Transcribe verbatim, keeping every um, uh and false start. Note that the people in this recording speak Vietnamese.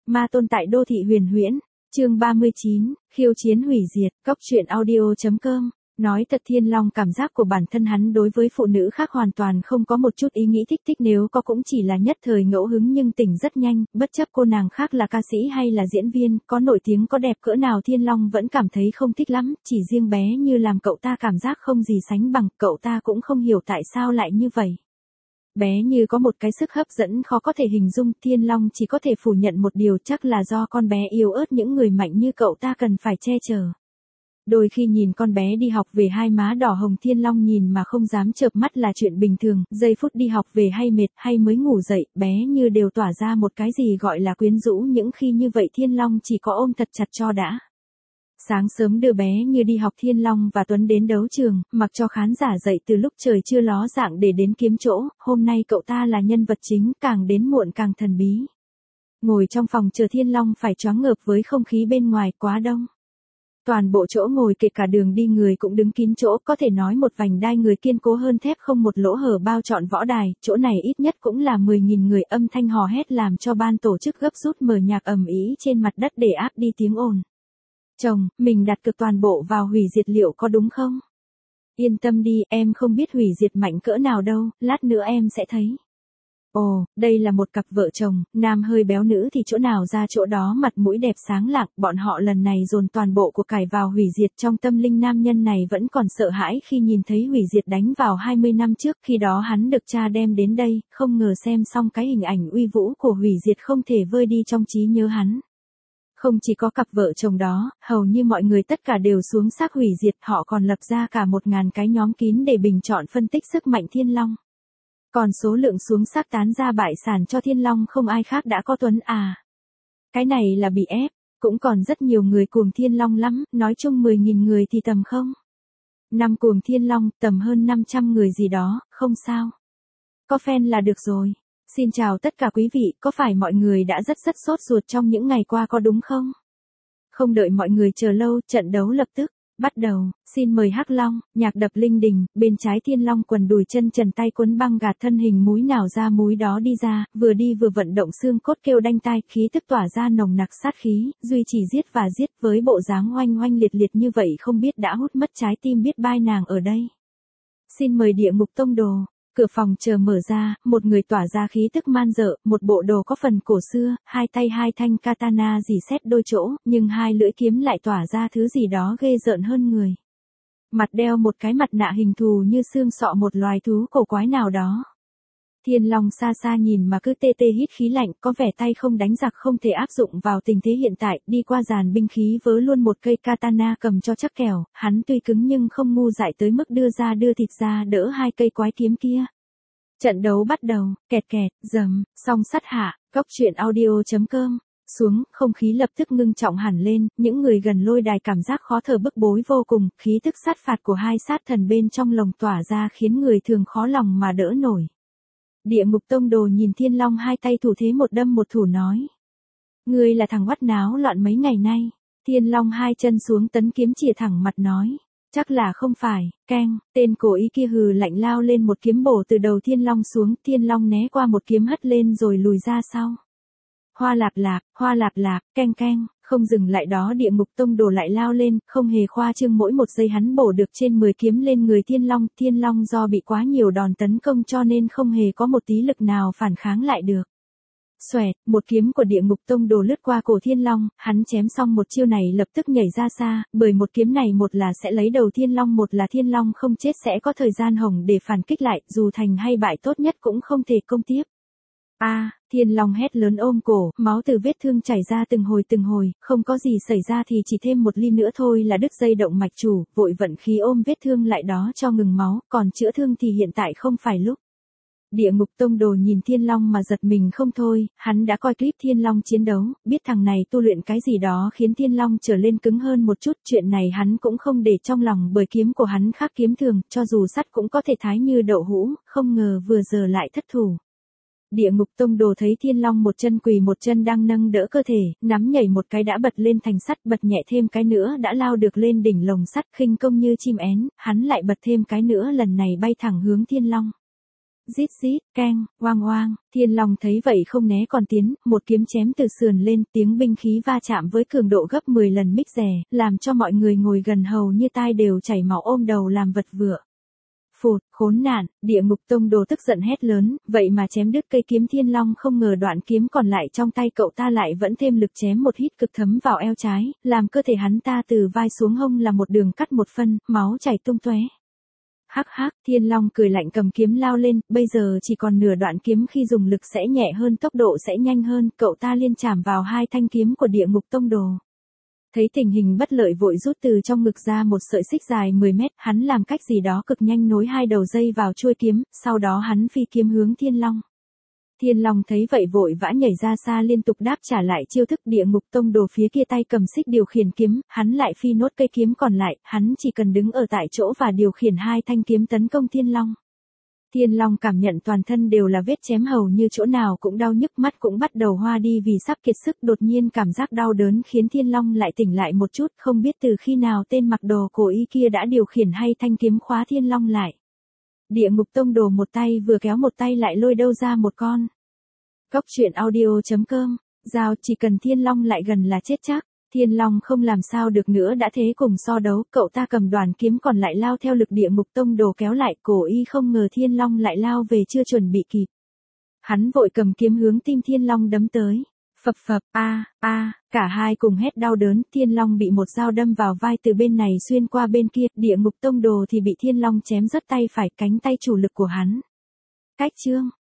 Ma tôn tại đô thị huyền huyễn. Chương ba mươi chín, khiêu chiến hủy diệt. Cóc truyện audio chấm com. Nói thật, Thiên Long cảm giác của bản thân hắn đối với phụ nữ khác hoàn toàn không có một chút ý nghĩ thích thích, nếu có cũng chỉ là nhất thời ngẫu hứng nhưng tỉnh rất nhanh, bất chấp cô nàng khác là ca sĩ hay là diễn viên, có nổi tiếng có đẹp cỡ nào Thiên Long vẫn cảm thấy không thích lắm, chỉ riêng bé Như làm cậu ta cảm giác không gì sánh bằng, cậu ta cũng không hiểu tại sao lại như vậy. Bé Như có một cái sức hấp dẫn khó có thể hình dung, Thiên Long chỉ có thể phủ nhận một điều, chắc là do con bé yếu ớt, những người mạnh như cậu ta cần phải che chở. Đôi khi nhìn con bé đi học về hai má đỏ hồng, Thiên Long nhìn mà không dám chợp mắt là chuyện bình thường, giây phút đi học về hay mệt hay mới ngủ dậy, bé Như đều tỏa ra một cái gì gọi là quyến rũ, những khi như vậy Thiên Long chỉ có ôm thật chặt cho đã. Sáng sớm đưa bé Như đi học, Thiên Long và Tuấn đến đấu trường, mặc cho khán giả dậy từ lúc trời chưa ló dạng để đến kiếm chỗ, hôm nay cậu ta là nhân vật chính, càng đến muộn càng thần bí. Ngồi trong phòng chờ Thiên Long phải choáng ngợp với không khí bên ngoài quá đông. Toàn bộ chỗ ngồi kể cả đường đi người cũng đứng kín chỗ, có thể nói một vành đai người kiên cố hơn thép, không một lỗ hở bao trọn võ đài, chỗ này ít nhất cũng là mười nghìn người, âm thanh hò hét làm cho ban tổ chức gấp rút mở nhạc ầm ĩ trên mặt đất để áp đi tiếng ồn. Chồng, mình đặt cược toàn bộ vào hủy diệt liệu có đúng không? Yên tâm đi, em không biết hủy diệt mạnh cỡ nào đâu, lát nữa em sẽ thấy. Ồ, đây là một cặp vợ chồng, nam hơi béo, nữ thì chỗ nào ra chỗ đó, mặt mũi đẹp sáng lạng, bọn họ lần này dồn toàn bộ của cải vào hủy diệt. Trong tâm linh nam nhân này vẫn còn sợ hãi khi nhìn thấy hủy diệt đánh vào hai mươi năm trước, khi đó hắn được cha đem đến đây, không ngờ xem xong cái hình ảnh uy vũ của hủy diệt không thể vơi đi trong trí nhớ hắn. Không chỉ có cặp vợ chồng đó, hầu như mọi người tất cả đều xuống xác hủy diệt, họ còn lập ra cả một ngàn cái nhóm kín để bình chọn phân tích sức mạnh Thiên Long. Còn số lượng xuống xác tán ra bại sản cho Thiên Long không ai khác đã có Tuấn à. Cái này là bị ép, cũng còn rất nhiều người cuồng Thiên Long lắm, nói chung mười nghìn người thì tầm không. Năm cuồng Thiên Long, tầm hơn năm trăm người gì đó, không sao. Có fan là được rồi. Xin chào tất cả quý vị, có phải mọi người đã rất rất sốt ruột trong những ngày qua có đúng không? Không đợi mọi người chờ lâu, trận đấu lập tức bắt đầu. Xin mời Hắc Long, nhạc đập linh đình, bên trái Thiên Long quần đùi chân trần, tay quấn băng gạt, thân hình múi nào ra múi đó đi ra, vừa đi vừa vận động xương cốt kêu đanh tai, khí tức tỏa ra nồng nặc sát khí, duy trì giết và giết, với bộ dáng oanh oanh liệt liệt như vậy không biết đã hút mất trái tim biết bao nàng ở đây. Xin mời Địa Ngục Tông Đồ. Cửa phòng chờ mở ra, một người tỏa ra khí tức man dợ, một bộ đồ có phần cổ xưa, hai tay hai thanh katana dì xét đôi chỗ, nhưng hai lưỡi kiếm lại tỏa ra thứ gì đó ghê rợn hơn người. Mặt đeo một cái mặt nạ hình thù như xương sọ một loài thú cổ quái nào đó. Thiên Long xa xa nhìn mà cứ tê tê hít khí lạnh, có vẻ tay không đánh giặc không thể áp dụng vào tình thế hiện tại, đi qua dàn binh khí vớ luôn một cây katana cầm cho chắc kèo, hắn tuy cứng nhưng không ngu dại tới mức đưa ra đưa thịt ra đỡ hai cây quái kiếm kia. Trận đấu bắt đầu, kẹt kẹt, dầm, song sắt hạ, cóc truyện audio chấm com. Xuống, không khí lập tức ngưng trọng hẳn lên, những người gần lôi đài cảm giác khó thở bức bối vô cùng, khí tức sát phạt của hai sát thần bên trong lồng tỏa ra khiến người thường khó lòng mà đỡ nổi. Địa Ngục Tông Đồ nhìn Thiên Long hai tay thủ thế một đâm một thủ nói. Ngươi là thằng oắt náo loạn mấy ngày nay. Thiên Long hai chân xuống tấn kiếm chìa thẳng mặt nói. Chắc là không phải, keng, tên cổ ý kia hừ lạnh lao lên một kiếm bổ từ đầu Thiên Long xuống, Thiên Long né qua một kiếm hất lên rồi lùi ra sau. Hoa lạp lạp, hoa lạp lạp, keng keng, không dừng lại đó Địa Ngục Tông Đồ lại lao lên, không hề khoa trương, mỗi một giây hắn bổ được trên mười kiếm lên người Thiên Long, Thiên Long do bị quá nhiều đòn tấn công cho nên không hề có một tí lực nào phản kháng lại được. Xoẹt, một kiếm của Địa Ngục Tông Đồ lướt qua cổ Thiên Long, hắn chém xong một chiêu này lập tức nhảy ra xa, bởi một kiếm này một là sẽ lấy đầu Thiên Long, một là Thiên Long không chết sẽ có thời gian hồng để phản kích lại, dù thành hay bại tốt nhất cũng không thể công tiếp. A, à, Thiên Long hét lớn ôm cổ, máu từ vết thương chảy ra từng hồi từng hồi, không có gì xảy ra thì chỉ thêm một ly nữa thôi là đứt dây động mạch chủ, vội vận khí ôm vết thương lại đó cho ngừng máu, còn chữa thương thì hiện tại không phải lúc. Địa Ngục Tông Đồ nhìn Thiên Long mà giật mình không thôi, hắn đã coi clip Thiên Long chiến đấu, biết thằng này tu luyện cái gì đó khiến Thiên Long trở lên cứng hơn một chút, chuyện này hắn cũng không để trong lòng bởi kiếm của hắn khác kiếm thường, cho dù sắt cũng có thể thái như đậu hũ, không ngờ vừa giờ lại thất thủ. Địa Ngục Tông Đồ thấy Thiên Long một chân quỳ một chân đang nâng đỡ cơ thể, nắm nhảy một cái đã bật lên thành sắt, bật nhẹ thêm cái nữa đã lao được lên đỉnh lồng sắt, khinh công như chim én, hắn lại bật thêm cái nữa lần này bay thẳng hướng Thiên Long. Rít rít, keng, oang oang, Thiên Long thấy vậy không né còn tiến, một kiếm chém từ sườn lên, tiếng binh khí va chạm với cường độ gấp mười lần mích rè, làm cho mọi người ngồi gần hầu như tai đều chảy máu ôm đầu làm vật vựa. Phụt, khốn nạn, Địa Ngục Tông Đồ tức giận hét lớn, vậy mà chém đứt cây kiếm Thiên Long, không ngờ đoạn kiếm còn lại trong tay cậu ta lại vẫn thêm lực chém một hít cực thấm vào eo trái, làm cơ thể hắn ta từ vai xuống hông là một đường cắt một phân, máu chảy tung tóe. Hắc hắc, Thiên Long cười lạnh cầm kiếm lao lên, bây giờ chỉ còn nửa đoạn kiếm, khi dùng lực sẽ nhẹ hơn, tốc độ sẽ nhanh hơn, cậu ta liên chạm vào hai thanh kiếm của Địa Ngục Tông Đồ. Thấy tình hình bất lợi vội rút từ trong ngực ra một sợi xích dài mười mét, hắn làm cách gì đó cực nhanh nối hai đầu dây vào chuôi kiếm, sau đó hắn phi kiếm hướng Thiên Long. Thiên Long thấy vậy vội vã nhảy ra xa liên tục đáp trả lại chiêu thức. Địa Ngục Tông Đồ phía kia tay cầm xích điều khiển kiếm, hắn lại phi nốt cây kiếm còn lại, hắn chỉ cần đứng ở tại chỗ và điều khiển hai thanh kiếm tấn công Thiên Long. Thiên Long cảm nhận toàn thân đều là vết chém, hầu như chỗ nào cũng đau nhức, mắt cũng bắt đầu hoa đi vì sắp kiệt sức, đột nhiên cảm giác đau đớn khiến Thiên Long lại tỉnh lại một chút, không biết từ khi nào tên mặc đồ cổ y kia đã điều khiển hay thanh kiếm khóa Thiên Long lại. Địa Ngục Tông Đồ một tay vừa kéo một tay lại lôi đâu ra một con. Cóc truyện audio chấm com, dao chỉ cần Thiên Long lại gần là chết chắc. Thiên Long không làm sao được nữa, đã thế cùng so đấu, cậu ta cầm đoàn kiếm còn lại lao theo lực Địa Ngục Tông Đồ kéo lại, cổ y không ngờ Thiên Long lại lao về chưa chuẩn bị kịp. Hắn vội cầm kiếm hướng tim Thiên Long đấm tới. Phập phập, a a, cả hai cùng hét đau đớn, Thiên Long bị một dao đâm vào vai từ bên này xuyên qua bên kia, Địa Ngục Tông Đồ thì bị Thiên Long chém rớt tay phải, cánh tay chủ lực của hắn. Cách chương